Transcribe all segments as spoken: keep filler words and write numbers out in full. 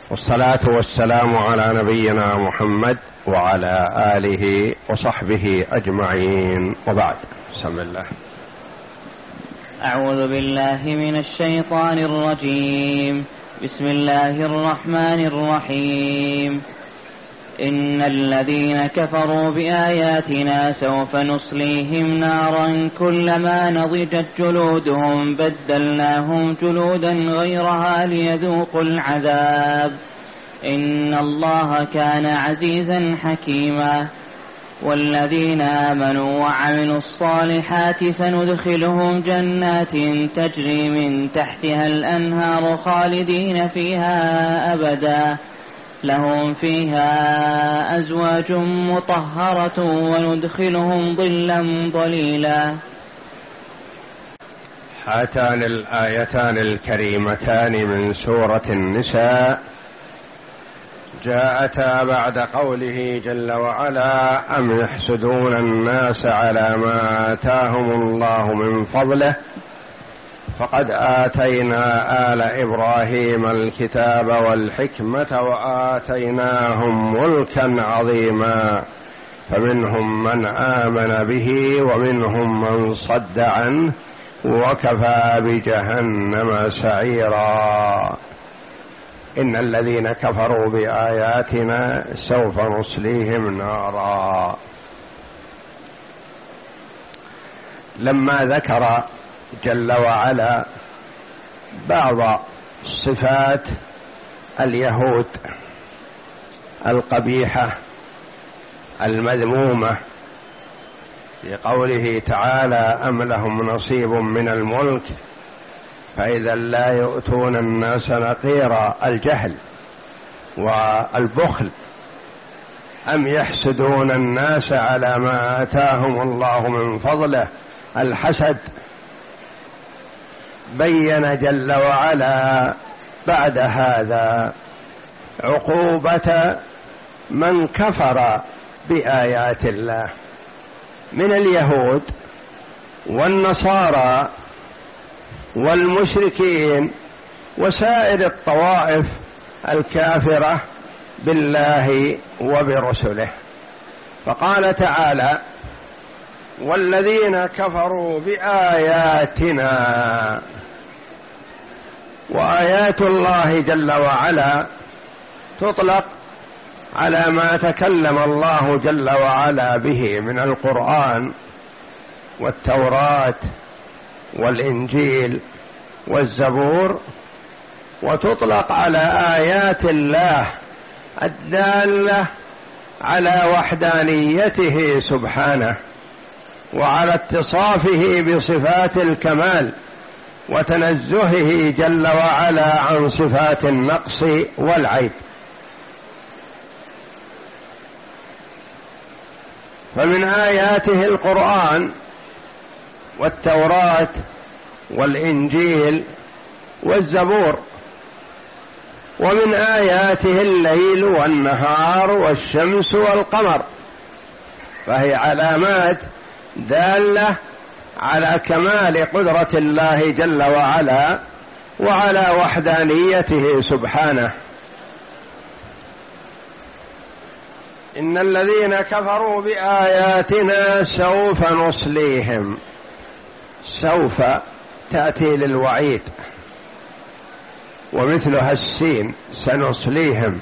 والصلاة والسلام على نبينا محمد وعلى آله وصحبه أجمعين، وبعد. بسم الله. أعوذ بالله من الشيطان الرجيم. بسم الله الرحمن الرحيم. إن الذين كفروا بآياتنا سوف نصليهم نارا كلما نضجت جلودهم بدلناهم جلودا غيرها ليذوقوا العذاب إن الله كان عزيزا حكيما. والذين آمنوا وعملوا الصالحات سندخلهم جنات تجري من تحتها الأنهار خالدين فيها أبدا لهم فيها أزواج مطهرة وندخلهم ظلا ظليلا. هاتان الآيتان الكريمتان من سورة النساء جاءتا بعد قوله جل وعلا: أم يحسدون الناس على ما آتاهم الله من فضله فقد آتينا آل إبراهيم الكتاب والحكمة وآتيناهم ملكا عظيما فمنهم من آمن به ومنهم من صد عنه وكفى بجهنم سعيرا. إن الذين كفروا بآياتنا سوف نصليهم نارا. لما ذكر جل وعلا بعض صفات اليهود القبيحة المذمومة في قوله تعالى: أم لهم نصيب من الملك فإذا لا يؤتون الناس نقيرا، الجهل والبخل. أم يحسدون الناس على ما آتاهم الله من فضله، الحسد. بين جل وعلا بعد هذا عقوبة من كفر بآيات الله من اليهود والنصارى والمشركين وسائر الطوائف الكافرة بالله وبرسله. فقال تعالى: والذين كفروا بآياتنا. وآيات الله جل وعلا تطلق على ما تكلم الله جل وعلا به من القرآن والتوراة والإنجيل والزبور، وتطلق على آيات الله الدالة على وحدانيته سبحانه وعلى اتصافه بصفات الكمال وتنزهه جل وعلا عن صفات النقص والعيب. فمن آياته القرآن والتوراة والإنجيل والزبور، ومن آياته الليل والنهار والشمس والقمر، فهي علامات دالة على كمال قدرة الله جل وعلا وعلى وحدانيته سبحانه. إن الذين كفروا بآياتنا سوف نصليهم. سوف تأتي للوعيد، ومثلها السين سنصليهم.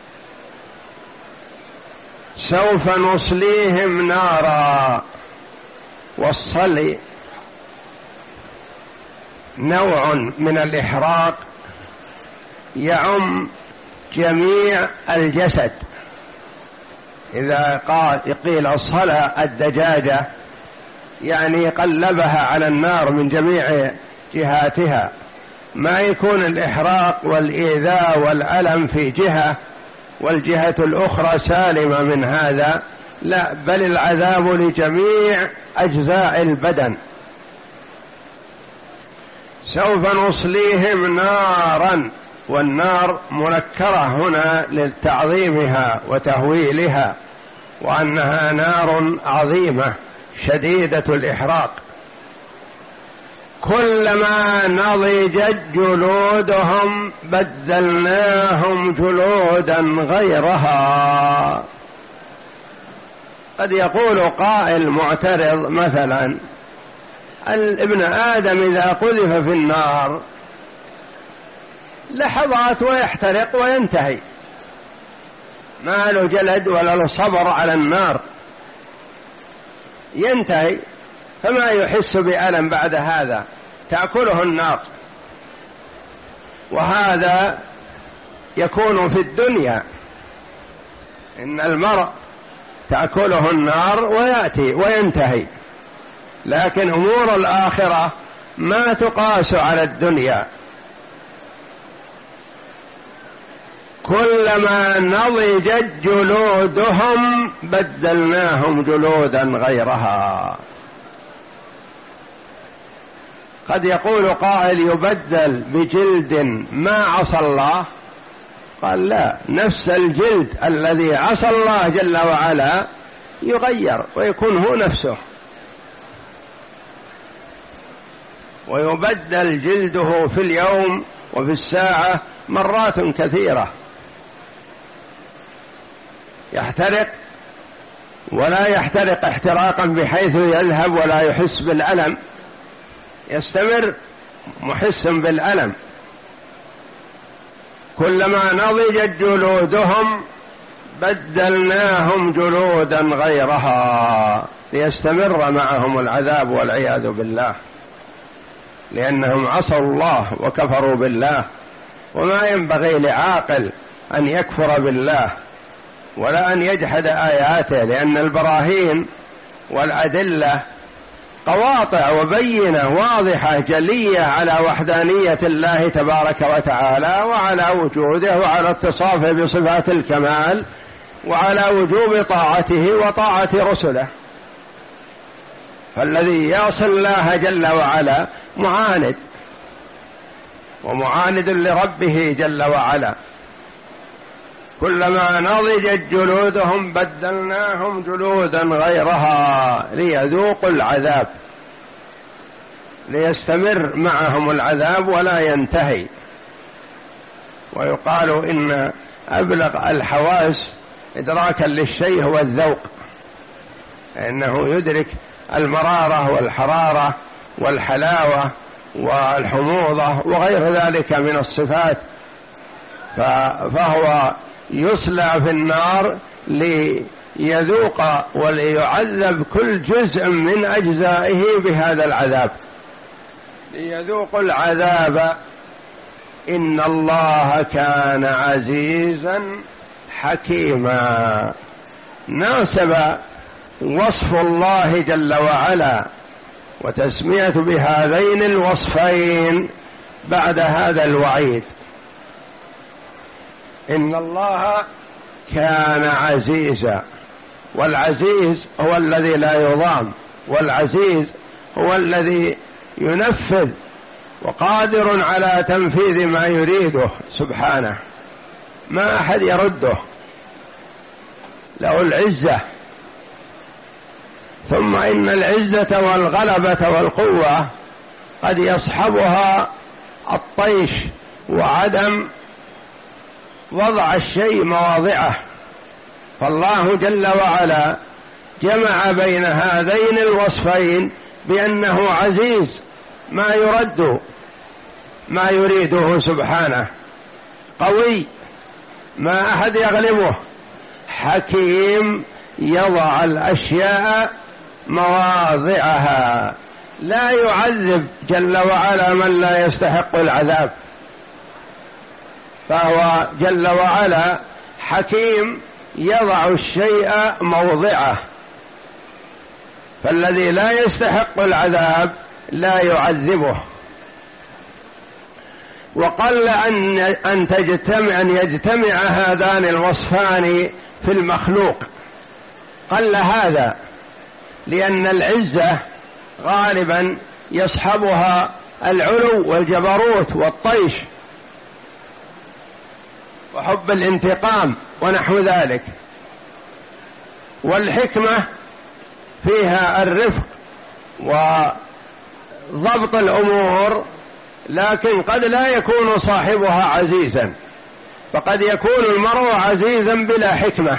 سوف نصليهم نارا. والصلي نوع من الإحراق يعم جميع الجسد. إذا قيل صلى الدجاجة يعني قلبها على النار من جميع جهاتها، ما يكون الإحراق والإيذاء والألم في جهة والجهة الأخرى سالمة من هذا، لا، بل العذاب لجميع أجزاء البدن. سوف نصليهم نارا، والنار منكرة هنا لتعظيمها وتهويلها، وأنها نار عظيمة شديدة الإحراق. كلما نضجت جلودهم بدلناهم جلودا غيرها. قد يقول قائل معترض مثلا: ابن آدم إذا قذف في النار لحظات ويحترق وينتهي، ما له جلد ولا له صبر على النار، ينتهي، فما يحس بألم بعد هذا، تأكله النار. وهذا يكون في الدنيا، إن المرء تأكله النار ويأتي وينتهي، لكن أمور الآخرة ما تقاس على الدنيا. كلما نضجت جلودهم بدلناهم جلودا غيرها. قد يقول قائل: يبدل بجلد ما عصى الله. قال: لا، نفس الجلد الذي عصى الله جل وعلا يغير ويكون هو نفسه، ويبدل جلده في اليوم وفي الساعة مرات كثيرة، يحترق ولا يحترق احتراقا بحيث يذهب ولا يحس بالألم، يستمر محس بالألم. كلما نضجت جلودهم بدلناهم جلودا غيرها ليستمر معهم العذاب والعياذ بالله، لأنهم عصوا الله وكفروا بالله. وما ينبغي لعاقل أن يكفر بالله ولا أن يجحد آياته، لأن البراهين والأدلة قواطع وبينة واضحة جلية على وحدانية الله تبارك وتعالى، وعلى وجوده، وعلى اتصافه بصفات الكمال، وعلى وجوب طاعته وطاعة رسله. فالذي يعصي الله جل وعلا معاند، ومعاند لربه جل وعلا. كلما نضجت جلودهم بدلناهم جلودا غيرها ليذوقوا العذاب، ليستمر معهم العذاب ولا ينتهي. ويقال إن أبلغ الحواس إدراكا للشيء هو الذوق، إنه يدرك المرارة والحرارة والحلاوة والحموضة وغير ذلك من الصفات، فهو يصلى في النار ليذوق وليعذب كل جزء من أجزائه بهذا العذاب، ليذوق العذاب. إن الله كان عزيزا حكيما. ناسب وصف الله جل وعلا وتسمية بهذين الوصفين بعد هذا الوعيد. إن الله كان عزيزا، والعزيز هو الذي لا يضام، والعزيز هو الذي ينفذ وقادر على تنفيذ ما يريده سبحانه، ما أحد يرده، له العزة. ثم إن العزة والغلبة والقوة قد يصحبها الطيش وعدم وضع الشيء مواضعه، فالله جل وعلا جمع بين هذين الوصفين بأنه عزيز ما يرد ما يريده سبحانه، قوي ما أحد يغلبه، حكيم يضع الأشياء مواضعها، لا يعذب جل وعلا من لا يستحق العذاب، فهو جل وعلا حكيم يضع الشيء موضعه، فالذي لا يستحق العذاب لا يعذبه. وقل أن أن تجتمع أن يجتمع هذان الوصفان في المخلوق، قل هذا، لأن العزة غالبا يصحبها العلو والجبروت والطيش وحب الانتقام ونحو ذلك، والحكمة فيها الرفق ضبط الأمور، لكن قد لا يكون صاحبها عزيزا، فقد يكون المرء عزيزا بلا حكمة،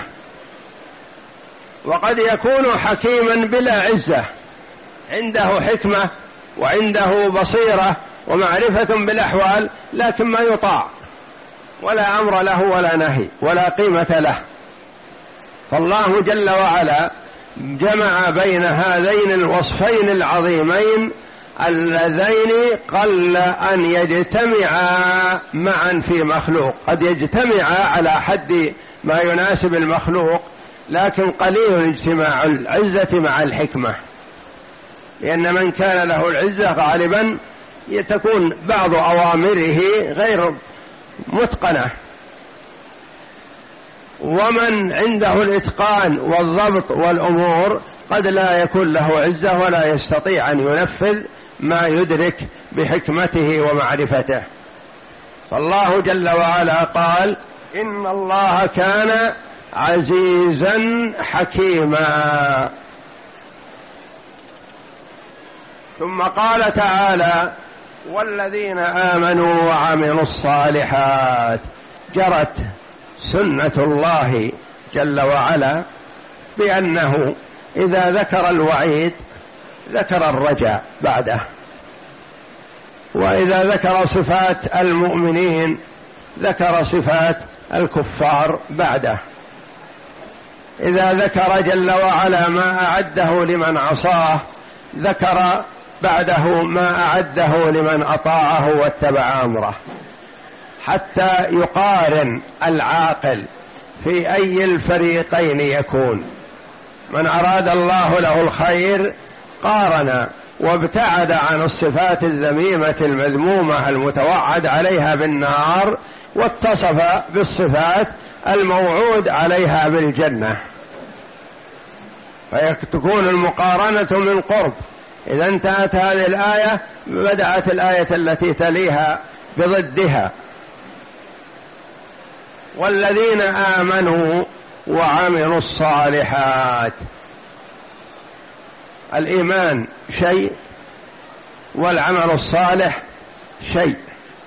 وقد يكون حكيما بلا عزة، عنده حكمة وعنده بصيرة ومعرفة بالأحوال، لكن ما يطاع ولا أمر له ولا نهي ولا قيمة له. فالله جل وعلا جمع بين هذين الوصفين العظيمين اللذين قل أن يجتمعا معا في مخلوق. قد يجتمعا على حد ما يناسب المخلوق، لكن قليل اجتماع العزة مع الحكمة، لأن من كان له العزة غالبا تكون بعض أوامره غير متقنة، ومن عنده الإتقان والضبط والأمور قد لا يكون له عزة ولا يستطيع أن ينفذ ما يدرك بحكمته ومعرفته. فالله جل وعلا قال: إن الله كان عزيزا حكيما. ثم قال تعالى: والذين آمنوا وعملوا الصالحات. جرت سنة الله جل وعلا بأنه إذا ذكر الوعيد ذكر الرجاء بعده، وإذا ذكر صفات المؤمنين ذكر صفات الكفار بعده. إذا ذكر جل وعلا ما أعده لمن عصاه ذكر بعده ما أعده لمن أطاعه واتبع أمره، حتى يقارن العاقل في أي الفريقين يكون. من أراد الله له الخير قارن وابتعد عن الصفات الذميمة المذمومة المتوعد عليها بالنار، واتصف بالصفات الموعود عليها بالجنة، فتكون المقارنة من قرب. إذا انتهت هذه الآية بدأت الآية التي تليها بضدها: والذين آمنوا وعملوا الصالحات. الإيمان شيء والعمل الصالح شيء،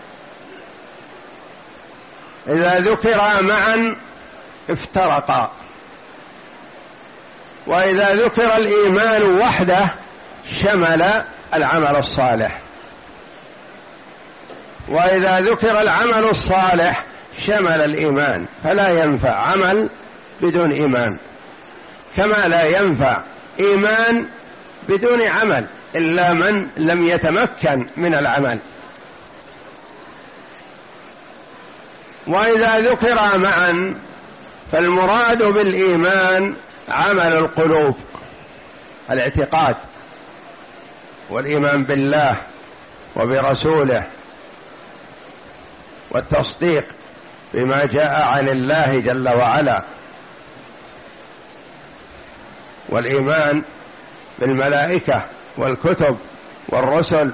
إذا ذكر معا افترقا، وإذا ذكر الإيمان وحده شمل العمل الصالح، وإذا ذكر العمل الصالح شمل الإيمان. فلا ينفع عمل بدون إيمان، كما لا ينفع إيمان بدون عمل إلا من لم يتمكن من العمل. وإذا ذكر معا فالمراد بالإيمان عمل القلوب، الاعتقاد والإيمان بالله وبرسوله والتصديق بما جاء عن الله جل وعلا، والإيمان بالملائكة والكتب والرسل.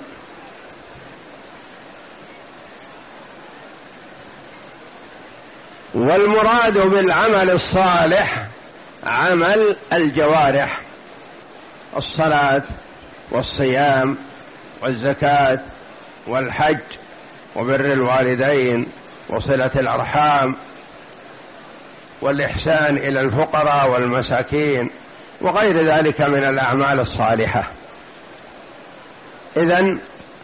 والمراد بالعمل الصالح عمل الجوارح، الصلاة والصيام والزكاة والحج وبر الوالدين وصلة الأرحام والإحسان إلى الفقراء والمساكين وغير ذلك من الأعمال الصالحة. إذن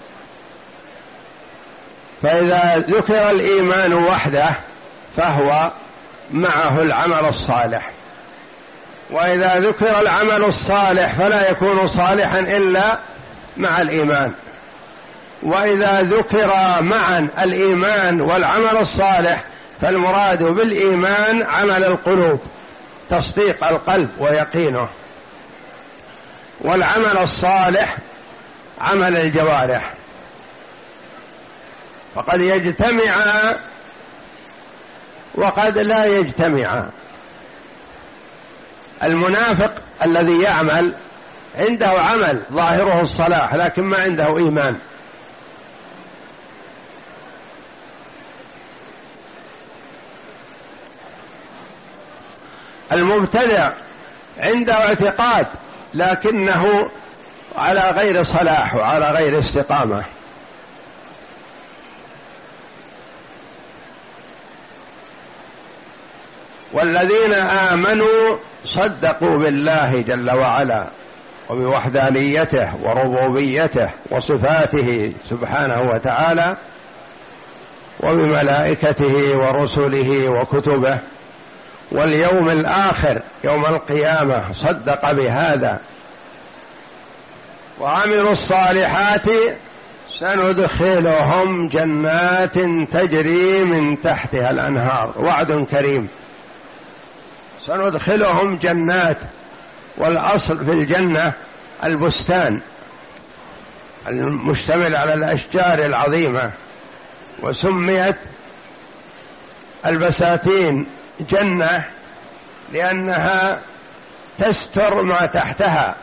فإذا ذكر الإيمان وحده فهو معه العمل الصالح، وإذا ذكر العمل الصالح فلا يكون صالحا إلا مع الإيمان، وإذا ذكر معا الإيمان والعمل الصالح فالمراد بالإيمان عمل القلوب، تصديق القلب ويقينه، والعمل الصالح عمل الجوارح. فقد يجتمع وقد لا يجتمع. المنافق الذي يعمل عنده عمل ظاهره الصلاح لكن ما عنده إيمان، المبتدع عنده اعتقاد لكنه على غير صلاح وعلى غير استقامة. والذين آمنوا صدقوا بالله جل وعلا وبوحدانيته وربوبيته وصفاته سبحانه وتعالى وبملائكته ورسله وكتبه واليوم الآخر يوم القيامة، صدق بهذا. وعملوا الصالحات سندخلهم جنات تجري من تحتها الأنهار، وعد كريم. سندخلهم جنات، والأصل في الجنة البستان المشتمل على الأشجار العظيمة، وسميت البساتين جنة لأنها تستر ما تحتها،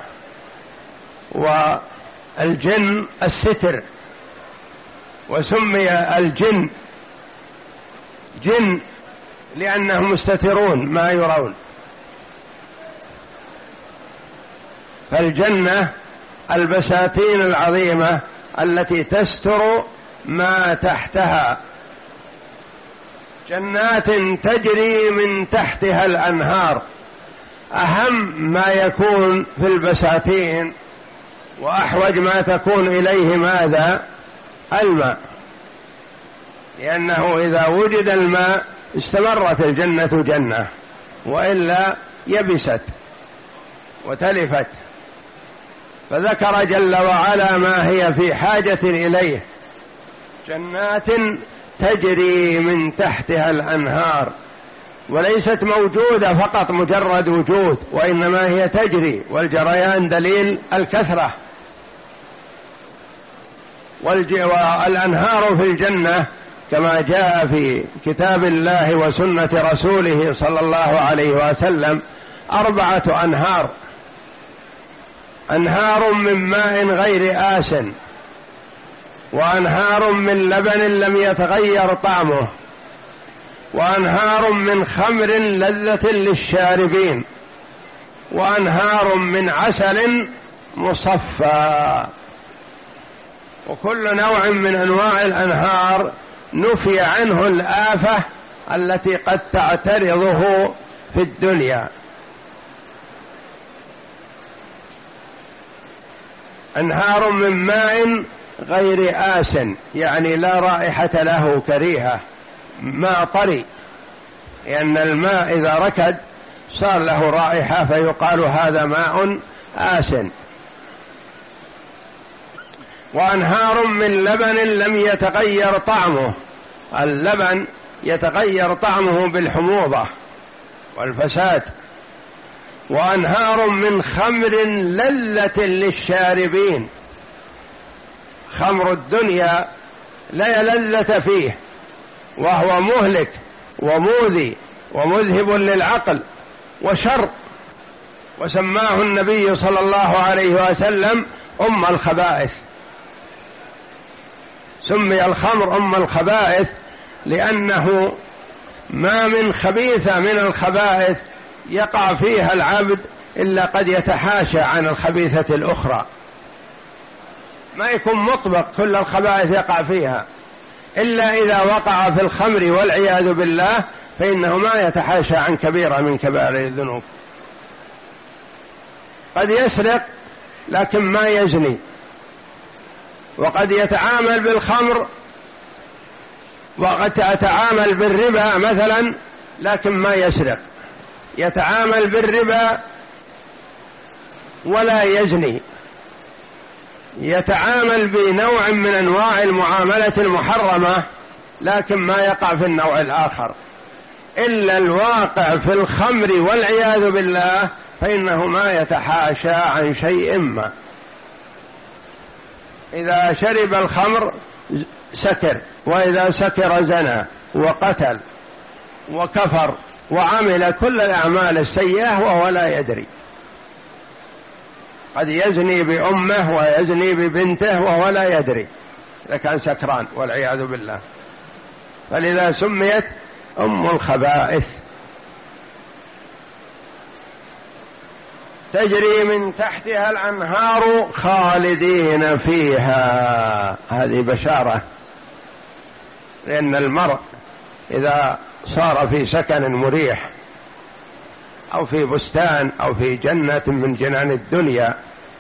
والجن الستر، وسمي الجن جن لأنهم مستترون ما يرون. فالجنة البساتين العظيمة التي تستر ما تحتها، جنات تجري من تحتها الأنهار. أهم ما يكون في البساتين وأحوج ما تكون إليه ماذا؟ الماء، لأنه إذا وجد الماء استمرت الجنة جنة، وإلا يبست وتلفت. فذكر جل وعلا ما هي في حاجة إليه، جنات تجري من تحتها الأنهار، وليست موجودة فقط مجرد وجود، وإنما هي تجري، والجريان دليل الكثرة. والأنهار في الجنة كما جاء في كتاب الله وسنة رسوله صلى الله عليه وسلم أربعة أنهار: أنهار من ماء غير آسن، وأنهار من لبن لم يتغير طعمه، وأنهار من خمر لذة للشاربين، وأنهار من عسل مصفى. وكل نوع من أنواع الأنهار نفي عنه الآفة التي قد تعترضه في الدنيا. أنهار من ماء غير آسن يعني لا رائحة له كريهة، ماء طري، لأن الماء إذا ركد صار له رائحة فيقال هذا ماء آسن. وأنهار من لبن لم يتغير طعمه، اللبن يتغير طعمه بالحموضة والفساد. وأنهار من خمر لذة للشاربين، خمر الدنيا لا لذة فيه، وهو مهلك ومؤذي ومذهب للعقل وشر، وسماه النبي صلى الله عليه وسلم أم الخبائث. سمي الخمر أم الخبائث لأنه ما من خبيثة من الخبائث يقع فيها العبد إلا قد يتحاشى عن الخبيثة الأخرى، ما يكون مطبق كل الخبائث يقع فيها، إلا إذا وقع في الخمر والعياذ بالله فإنه ما يتحاشى عن كبيرة من كبائر الذنوب. قد يسرق لكن ما يزني، وقد يتعامل بالخمر، وقد يتعامل بالربا مثلا لكن ما يسرق، يتعامل بالربا ولا يزني، يتعامل بنوع من أنواع المعاملة المحرمة لكن ما يقع في النوع الآخر. إلا الواقع في الخمر والعياذ بالله فإنه ما يتحاشى عن شيء ما. إذا شرب الخمر سكر، وإذا سكر زنى وقتل وكفر وعمل كل الأعمال السيئة وهو لا يدري. قد يزني بأمه ويزني ببنته وهو لا يدري إذا كان سكران والعياذ بالله. فلذا سميت أم الخبائث. تجري من تحتها الأنهار خالدين فيها. هذه بشارة، لأن المرء إذا صار في سكن مريح أو في بستان أو في جنة من جنان الدنيا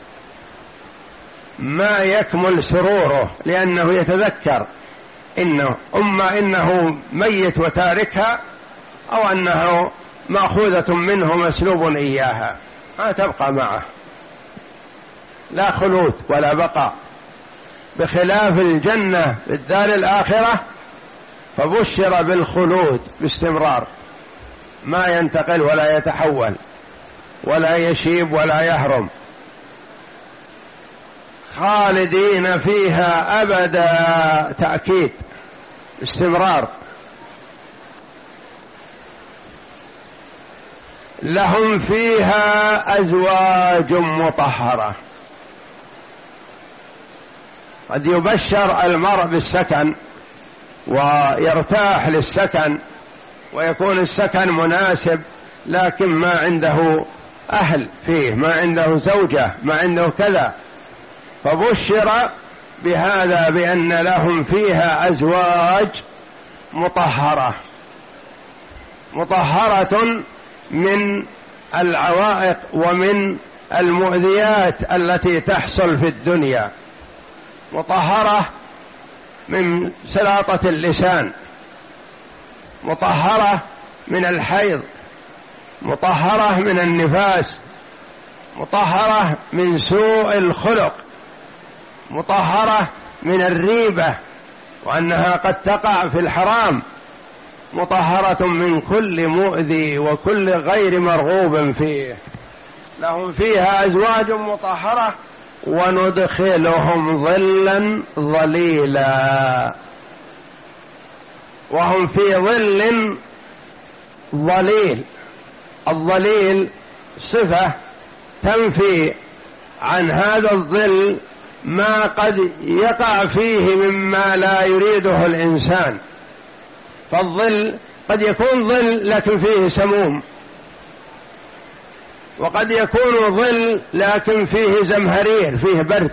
ما يكمل سروره، لأنه يتذكر إنه أما إنه ميت وتاركها، أو أنه مأخوذة منه مسلوب إياها، ما تبقى معه، لا خلود ولا بقاء. بخلاف الجنة في الدار الآخرة فبشر بالخلود باستمرار، ما ينتقل ولا يتحول ولا يشيب ولا يهرم، خالدين فيها أبدا، تأكيد استمرار. لهم فيها أزواج مطهرة. قد يبشر المرء بالسكن ويرتاح للسكن ويكون السكن مناسب، لكن ما عنده أهل فيه، ما عنده زوجة، ما عنده كذا، فبشر بهذا بأن لهم فيها أزواج مطهرة، مطهرة من العوائق ومن المؤذيات التي تحصل في الدنيا، مطهرة من سلاطة اللسان، مطهرة من الحيض، مطهرة من النفاس، مطهرة من سوء الخلق، مطهرة من الريبة وأنها قد تقع في الحرام، مطهرة من كل مؤذي وكل غير مرغوب فيه. لهم فيها أزواج مطهرة وندخلهم ظلا ظليلا. وهم في ظل ظليل. الظليل صفة تنفي عن هذا الظل ما قد يقع فيه مما لا يريده الإنسان. فالظل قد يكون ظل لكن فيه سموم، وقد يكون ظل لكن فيه زمهرير، فيه برد.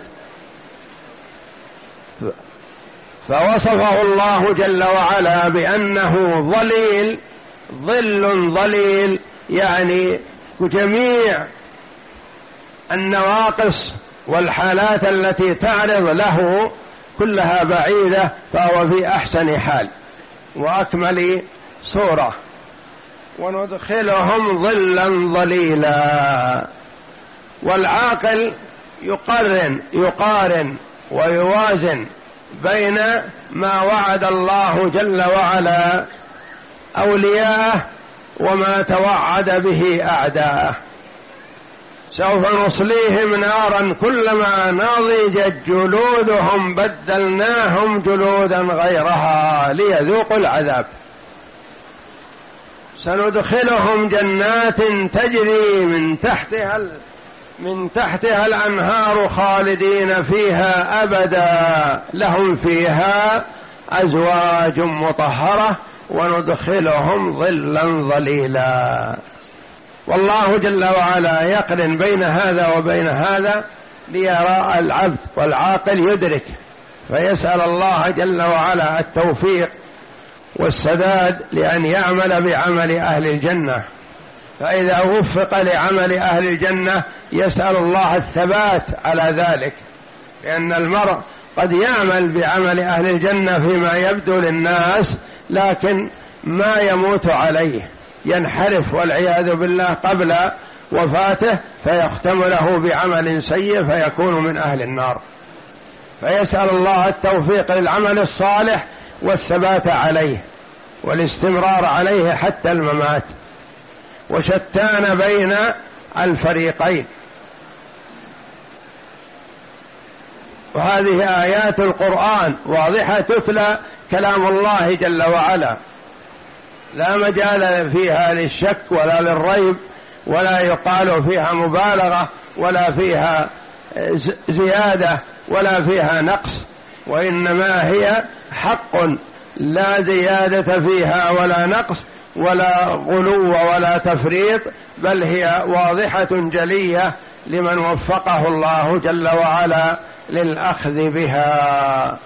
فوصفه الله جل وعلا بأنه ظليل، ظل ظليل، يعني جميع النواقص والحالات التي تعرض له كلها بعيدة، فهو في أحسن حال وأكمل صورة. وندخلهم ظلا ظليلا. والعاقل يقرن يقارن ويوازن بين ما وعد الله جل وعلا أولياءه وما توعد به أعداءه. سوف نصليهم نارا كلما نضجت جلودهم بدلناهم جلودا غيرها ليذوقوا العذاب. سندخلهم جنات تجري من تحتها من تحتها الأنهار خالدين فيها أبدا، لهم فيها أزواج مطهرة وندخلهم ظلا ظليلا. والله جل وعلا يقرن بين هذا وبين هذا ليرى العبد والعاقل يدرك، فيسأل الله جل وعلا التوفيق والسداد لأن يعمل بعمل أهل الجنة. فإذا وفق لعمل أهل الجنة يسأل الله الثبات على ذلك، لأن المرء قد يعمل بعمل أهل الجنة فيما يبدو للناس لكن ما يموت عليه، ينحرف والعياذ بالله قبل وفاته فيختم له بعمل سيء فيكون من أهل النار. فيسأل الله التوفيق للعمل الصالح والثبات عليه والاستمرار عليه حتى الممات. وشتان بين الفريقين. وهذه آيات القرآن واضحة تتلى كلام الله جل وعلا، لا مجال فيها للشك ولا للريب، ولا يقال فيها مبالغة ولا فيها زيادة ولا فيها نقص، وإنما هي حق لا زيادة فيها ولا نقص، ولا غلو ولا تفريط، بل هي واضحة جلية لمن وفقه الله جل وعلا للأخذ بها.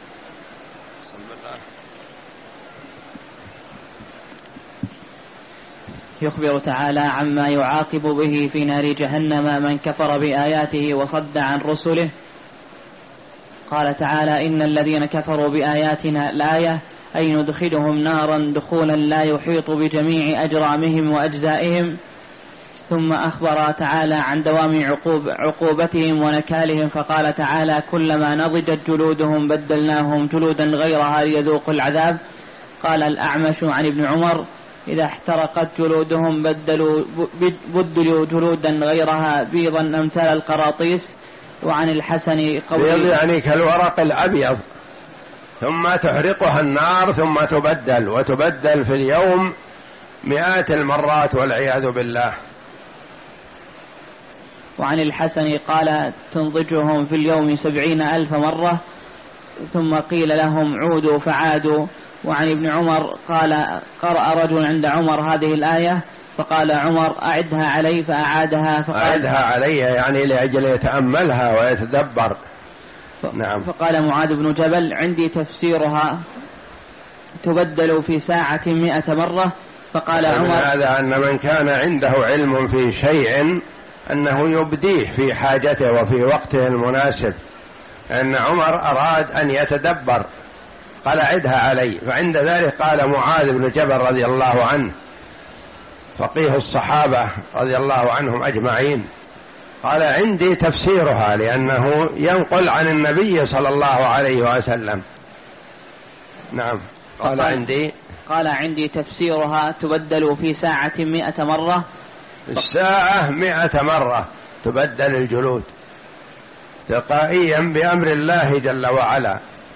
يخبر تعالى عما يعاقب به في نار جهنم من كفر بآياته وصد عن رسله. قال تعالى: إن الذين كفروا بآياتنا الآية أي ندخلهم نارا دخولا لا يحيط بجميع أجرامهم وأجزائهم. ثم أخبر تعالى عن دوام عقوب عقوبتهم ونكالهم، فقال تعالى: كلما نضجت جلودهم بدلناهم جلودا غيرها ليذوقوا العذاب. قال الأعمش عن ابن عمر: إذا احترقت جلودهم بدلوا بدلوا جلودا غيرها بيضا أمثال القراطيس. وعن الحسن قوله: بيض يعني كالورق الأبيض، ثم تحرقها النار ثم تبدل، وتبدل في اليوم مئات المرات والعياذ بالله. وعن الحسن قال: تنضجهم في اليوم سبعين ألف مرة، ثم قيل لهم عودوا فعادوا. وعن ابن عمر قال: قرأ رجل عند عمر هذه الآية فقال عمر: أعدها علي، فأعادها. فقال: أعدها علي يعني لأجل يتأملها ويتدبر. ف... نعم. فقال معاذ بن جبل: عندي تفسيرها تبدل في ساعة مئة مرة. فقال عمر: هذا أن من كان عنده علم في شيء أنه يبديه في حاجته وفي وقته المناسب، أن عمر أراد أن يتدبر قال: عدها علي. فعند ذلك قال معاذ بن جبل رضي الله عنه فقيه الصحابة رضي الله عنهم أجمعين، قال: عندي تفسيرها، لأنه ينقل عن النبي صلى الله عليه وسلم. نعم. قال: عندي قال عندي تفسيرها تبدل في ساعة مئة مرة. الساعة مئة مرة تبدل الجلود تلقائيا بأمر الله جل وعلا.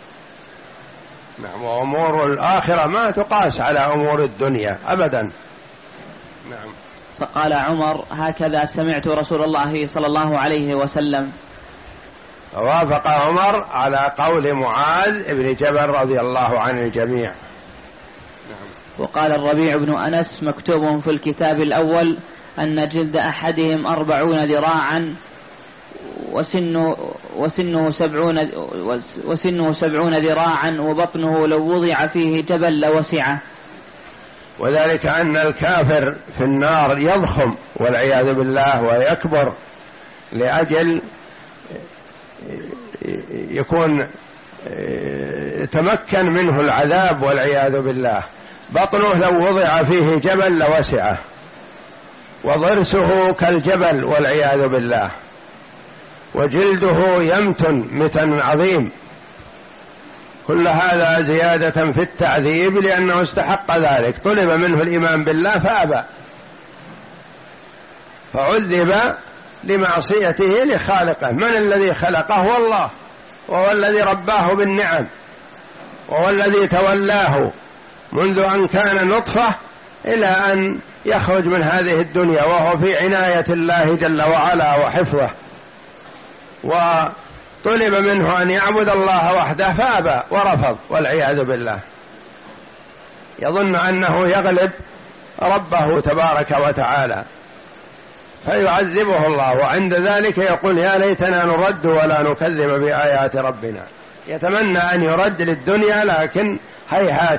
نعم. وأمور الآخرة ما تقاس على أمور الدنيا أبدا. نعم. فقال عمر: هكذا سمعت رسول الله صلى الله عليه وسلم. ووافق عمر على قول معاذ بن جبل رضي الله عن الجميع. نعم. وقال الربيع بن أنس: مكتوب في الكتاب الأول أن جلد أحدهم أربعون ذراعا وسنه, وسنه, سبعون وسنه سبعون ذراعا وبطنه لو وضع فيه جبل لوسعه. وذلك أن الكافر في النار يضخم والعياذ بالله ويكبر لأجل يكون تمكن منه العذاب والعياذ بالله. بطنه لو وضع فيه جبل لوسعه، وضرسه كالجبل والعياذ بالله، وجلده يمتن متن عظيم. كل هذا زيادة في التعذيب لأنه استحق ذلك، طلب منه الإيمان بالله فأبى، فعذب لمعصيته لخالقه. من الذي خلقه؟ هو الله، وهو الذي رباه بالنعم، وهو الذي تولاه منذ أن كان نطفة إلى أن يخرج من هذه الدنيا، وهو في عناية الله جل وعلا وحفظه. وطلب منه أن يعبد الله وحده فأبى ورفض والعياذ بالله، يظن أنه يغلب ربه تبارك وتعالى فيعذبه الله، وعند ذلك يقول: يا ليتنا نرد ولا نكذب بآيات ربنا. يتمنى أن يرد للدنيا لكن هيهات.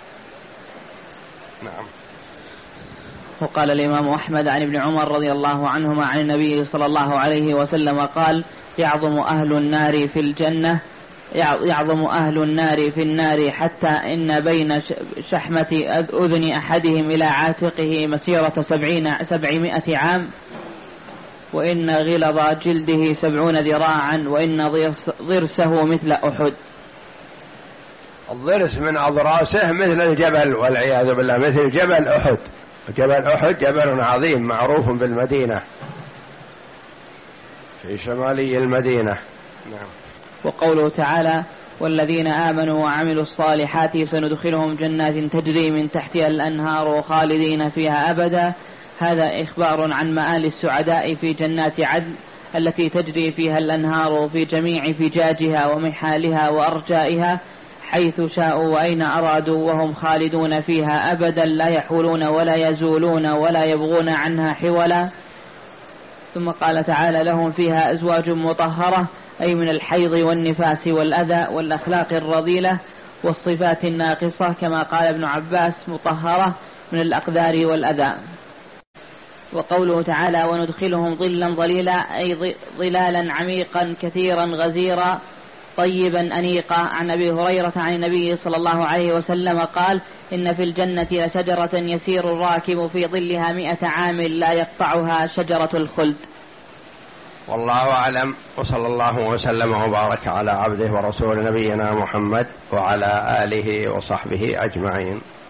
نعم. وقال الإمام أحمد عن ابن عمر رضي الله عنهما عن النبي صلى الله عليه وسلم قال: يعظم أهل النار في الجنة يعظم أهل النار في النار حتى إن بين شحمة أذن أحدهم إلى عاتقه مسيرة سبعين سبعمائة عام، وإن غلظ جلده سبعون ذراعا، وإن ضرسه مثل أحد. الضرس من أضراسه مثل الجبل والعياذ بالله، مثل جبل أحد. جبل أحد جبل عظيم معروف بالمدينة في شمالي المدينة. نعم. وقوله تعالى: والذين آمنوا وعملوا الصالحات سندخلهم جنات تجري من تحتها الأنهار خالدين فيها أبدا. هذا إخبار عن مآل السعداء في جنات عدن التي تجري فيها الأنهار في جميع فجاجها ومحالها وأرجائها حيث شاءوا وأين أرادوا وهم خالدون فيها أبدا لا يحولون ولا يزولون ولا يبغون عنها حولا. ثم قال تعالى لهم فيها أزواج مطهرة أي من الحيض والنفاس والأذى والأخلاق الرذيلة والصفات الناقصة، كما قال ابن عباس مطهرة من الأقدار والأذى. وقوله تعالى وندخلهم ظلا ظليلا أي ظلالا عميقا كثيرا غزيرا طيبا أنيقا. عن أبي هريرة عن النبي صلى الله عليه وسلم قال إن في الجنة لشجرة يسير الراكب في ظلها مئة عام لا يقطعها شجرة الخلد. والله أعلم، وصلى الله وسلم وبارك على عبده ورسول نبينا محمد وعلى آله وصحبه أجمعين.